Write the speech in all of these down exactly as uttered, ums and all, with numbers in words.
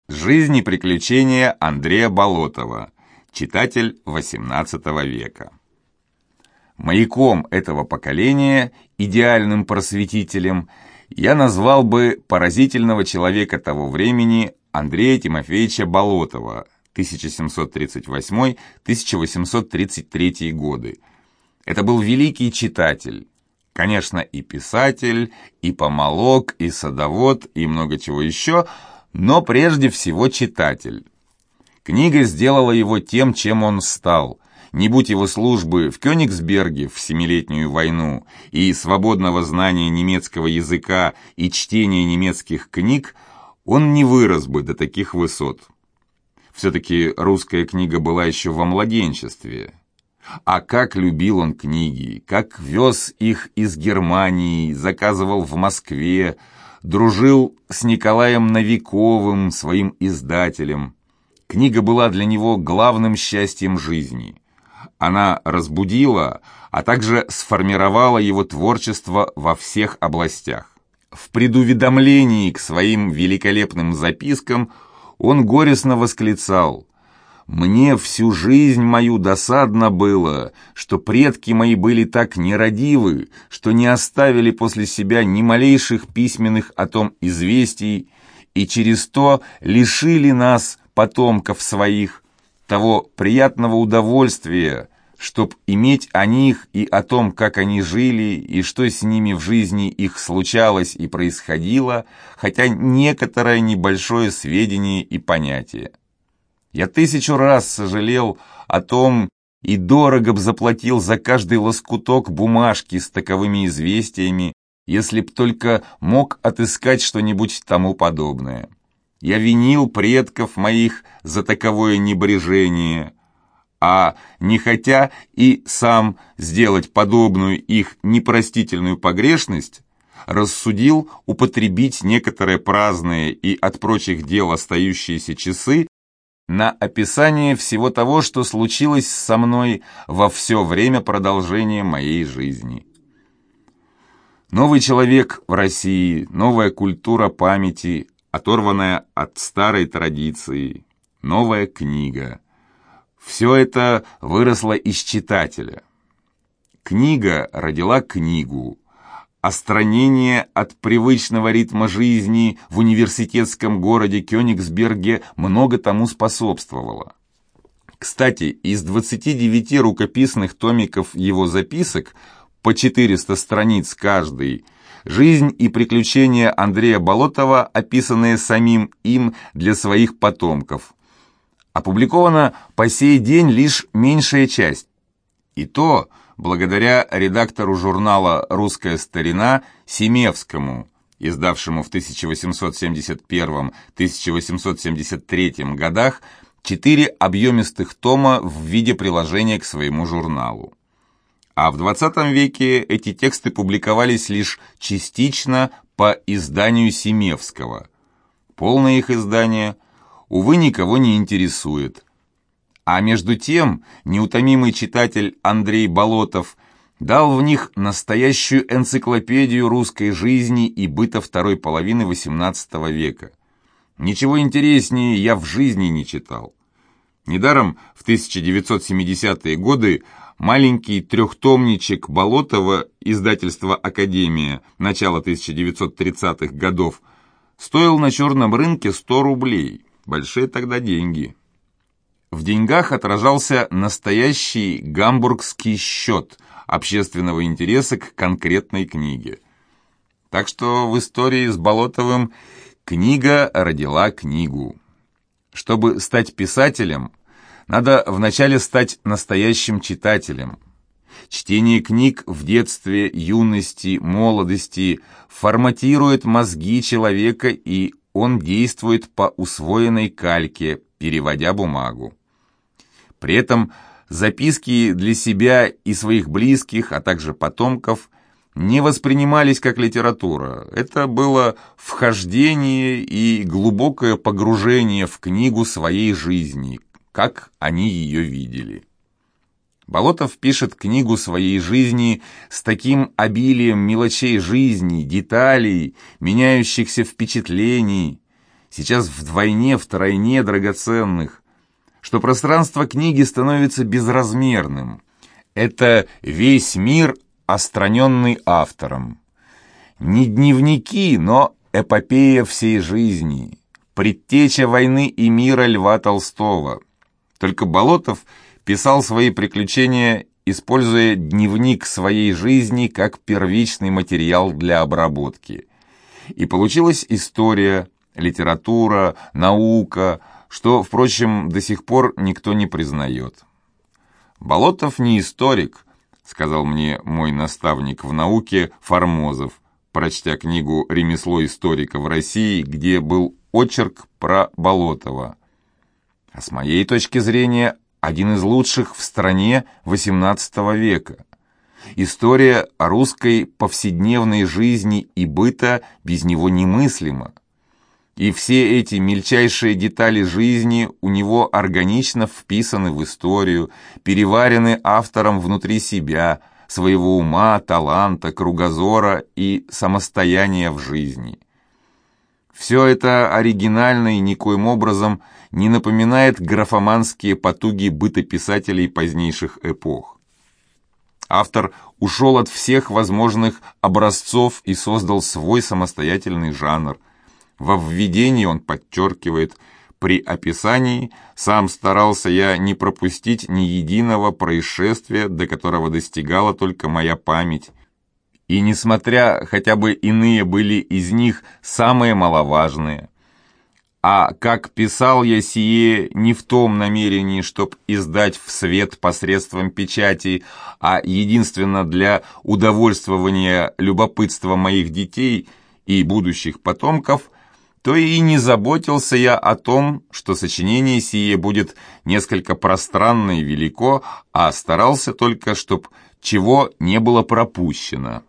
Жизнь и приключения Андрея Болотова. Читатель восемнадцатого века. Маяком этого поколения, идеальным просветителем, я назвал бы поразительного человека того времени Андрея Тимофеевича Болотова, тысяча семьсот тридцать восьмой — тысяча восемьсот тридцать третий годы. Это был великий читатель, конечно, и писатель, и помолог, и садовод, и много чего еще, но прежде всего читатель. Книга сделала его тем, чем он стал. Не будь его службы в Кёнигсберге в Семилетнюю войну и свободного знания немецкого языка и чтения немецких книг, он не вырос бы до таких высот. Все-таки русская книга была еще во младенчестве. А как любил он книги, как вез их из Германии, заказывал в Москве, дружил с Николаем Новиковым, своим издателем. Книга была для него главным счастьем жизни. Она разбудила, а также сформировала его творчество во всех областях. В предуведомлении к своим великолепным запискам он горестно восклицал: «Мне всю жизнь мою досадно было, что предки мои были так нерадивы, что не оставили после себя ни малейших письменных о том известий, и через то лишили нас, потомков своих, того приятного удовольствия, чтоб иметь о них и о том, как они жили, и что с ними в жизни их случалось и происходило, хотя некоторое небольшое сведение и понятие. Я тысячу раз сожалел о том и дорого б заплатил за каждый лоскуток бумажки с таковыми известиями, если б только мог отыскать что-нибудь тому подобное. Я винил предков моих за таковое небрежение, а не хотя и сам сделать подобную их непростительную погрешность, рассудил употребить некоторые праздные и от прочих дел остающиеся часы на описание всего того, что случилось со мной во все время продолжения моей жизни. Новый человек в России, новая культура памяти, оторванная от старой традиции, новая книга. Все это выросло из читателя. Книга родила книгу. Остранение от привычного ритма жизни в университетском городе Кёнигсберге много тому способствовало. Кстати, из двадцати девяти рукописных томиков его записок, по четыреста страниц каждый, жизнь и приключения Андрея Болотова, описанные самим им для своих потомков, опубликована по сей день лишь меньшая часть. И то благодаря редактору журнала «Русская старина» Семевскому, издавшему в тысяча восемьсот семьдесят первом — тысяча восемьсот семьдесят третьем годах четыре объемистых тома в виде приложения к своему журналу. А в двадцатом веке эти тексты публиковались лишь частично по изданию Семевского. Полное их издание, увы, никого не интересует. А между тем неутомимый читатель Андрей Болотов дал в них настоящую энциклопедию русской жизни и быта второй половины восемнадцатого века. Ничего интереснее я в жизни не читал. Недаром в тысяча девятьсот семидесятые годы маленький трехтомничек Болотова, издательство «Академия», начало тысяча девятьсот тридцатых годов, стоил на черном рынке сто рублей. Большие тогда деньги. В деньгах отражался настоящий гамбургский счет общественного интереса к конкретной книге. Так что в истории с Болотовым книга родила книгу. Чтобы стать писателем, надо вначале стать настоящим читателем. Чтение книг в детстве, юности, молодости форматирует мозги человека, и он действует по усвоенной кальке, переводя бумагу. При этом записки для себя и своих близких, а также потомков, не воспринимались как литература. Это было вхождение и глубокое погружение в книгу своей жизни, как они ее видели. Болотов пишет книгу своей жизни с таким обилием мелочей жизни, деталей, меняющихся впечатлений. сейчас вдвойне, втройне драгоценных, что пространство книги становится безразмерным. Это весь мир, остраненный автором. Не дневники, но эпопея всей жизни, предтеча войны и мира Льва Толстого. Только Болотов писал свои приключения, используя дневник своей жизни как первичный материал для обработки. И получилась история, литература, наука, что, впрочем, до сих пор никто не признает. «Болотов не историк», — сказал мне мой наставник в науке Формозов, прочтя книгу «Ремесло историка в России», где был очерк про Болотова. А с моей точки зрения, один из лучших в стране восемнадцатого века. История русской повседневной жизни и быта без него немыслима. И все эти мельчайшие детали жизни у него органично вписаны в историю, переварены автором внутри себя, своего ума, таланта, кругозора и самостояния в жизни. Все это оригинально и никоим образом не напоминает графоманские потуги бытописателей позднейших эпох. Автор ушел от всех возможных образцов и создал свой самостоятельный жанр. Во введении он подчеркивает: при описании сам старался я не пропустить ни единого происшествия, до которого достигала только моя память. И несмотря хотя бы иные были из них самые маловажные. А как писал я сие не в том намерении, чтоб издать в свет посредством печати, а единственно для удовольствования любопытства моих детей и будущих потомков, то и не заботился я о том, что сочинение сие будет несколько пространно и велико, а старался только, чтоб чего не было пропущено.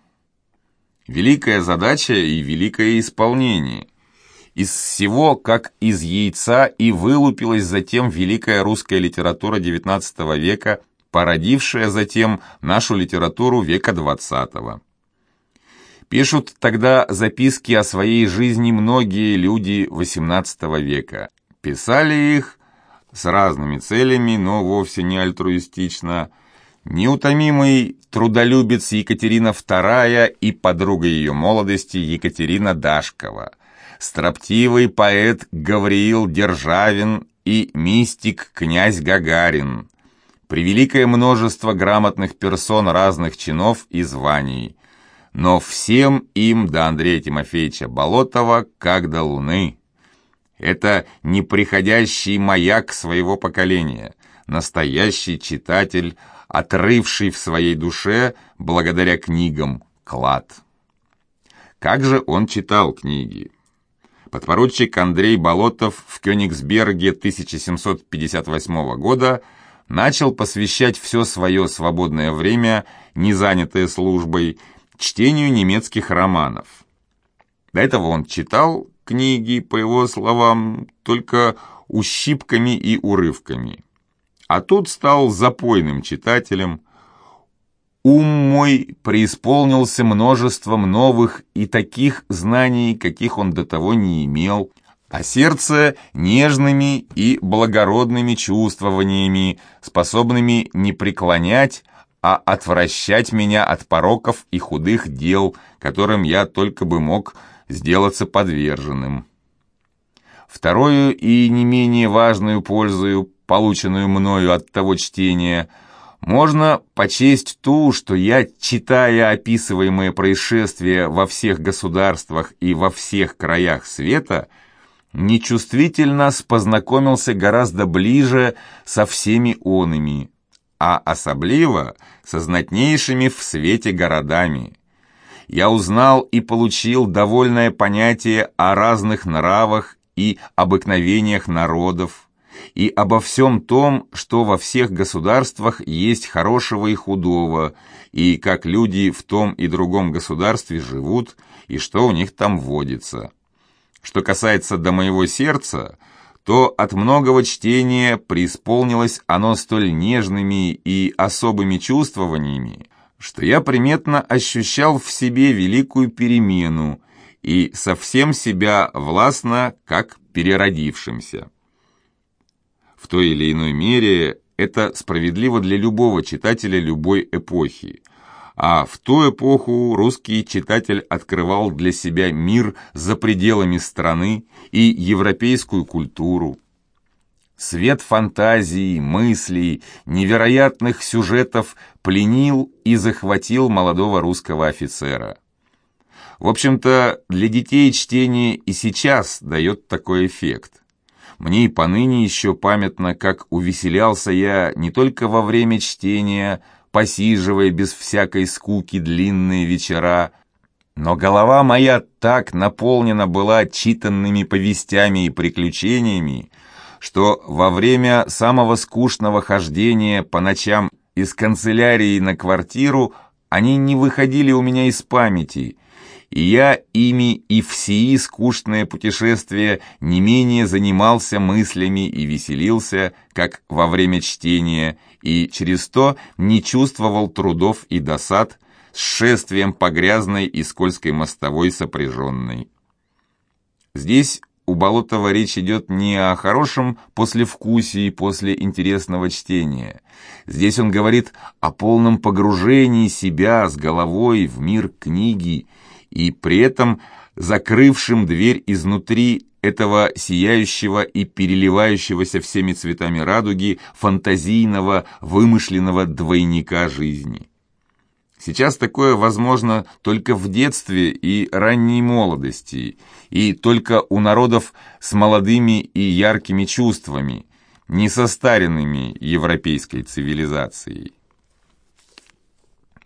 Великая задача и великое исполнение. Из всего, как из яйца, и вылупилась затем великая русская литература девятнадцатого века, породившая затем нашу литературу века двадцатого. Пишут тогда записки о своей жизни многие люди восемнадцатого века. Писали их с разными целями, но вовсе не альтруистично. Неутомимый трудолюбец Екатерина вторая и подруга ее молодости Екатерина Дашкова, строптивый поэт Гавриил Державин и мистик князь Гагарин, превеликое множество грамотных персон разных чинов и званий. Но всем им до Андрея Тимофеевича Болотова как до луны. Это неприходящий маяк своего поколения, настоящий читатель, отрывший в своей душе, благодаря книгам, клад. Как же он читал книги? Подпоручик Андрей Болотов в Кёнигсберге тысяча семьсот пятьдесят восьмого года начал посвящать все свое свободное время, не занятое службой, чтению немецких романов. До этого он читал книги, по его словам, только ущипками и урывками. А тут стал запойным читателем. Ум мой преисполнился множеством новых и таких знаний, каких он до того не имел, а сердце нежными и благородными чувствованиями, способными не преклонять, а отвращать меня от пороков и худых дел, которым я только бы мог сделаться подверженным. Вторую и не менее важную пользу, полученную мною от того чтения, можно почесть ту, что я, читая описываемые происшествия во всех государствах и во всех краях света, нечувствительно познакомился гораздо ближе со всеми онами, а особливо со знатнейшими в свете городами. Я узнал и получил довольное понятие о разных нравах и обыкновениях народов, и обо всем том, что во всех государствах есть хорошего и худого, и как люди в том и другом государстве живут, и что у них там водится. Что касается до моего сердца, то от многого чтения преисполнилось оно столь нежными и особыми чувствованиями, что я приметно ощущал в себе великую перемену, и совсем себя властно, как переродившимся. В той или иной мере это справедливо для любого читателя любой эпохи. А в ту эпоху русский читатель открывал для себя мир за пределами страны и европейскую культуру. Свет фантазии, мыслей, невероятных сюжетов пленил и захватил молодого русского офицера. В общем-то, для детей чтение и сейчас дает такой эффект. Мне и поныне еще памятно, как увеселялся я не только во время чтения, посиживая без всякой скуки длинные вечера, но голова моя так наполнена была читанными повестями и приключениями, что во время самого скучного хождения по ночам из канцелярии на квартиру они не выходили у меня из памяти, и я ими и в сии скучные путешествия не менее занимался мыслями и веселился, как во время чтения, и через то не чувствовал трудов и досад с шествием по грязной и скользкой мостовой сопряженной. Здесь у Болотова речь идет не о хорошем послевкусии после интересного чтения. Здесь он говорит о полном погружении себя с головой в мир книги и при этом закрывшим дверь изнутри этого сияющего и переливающегося всеми цветами радуги фантазийного, вымышленного двойника жизни. Сейчас такое возможно только в детстве и ранней молодости, и только у народов с молодыми и яркими чувствами, не состаренными европейской цивилизацией.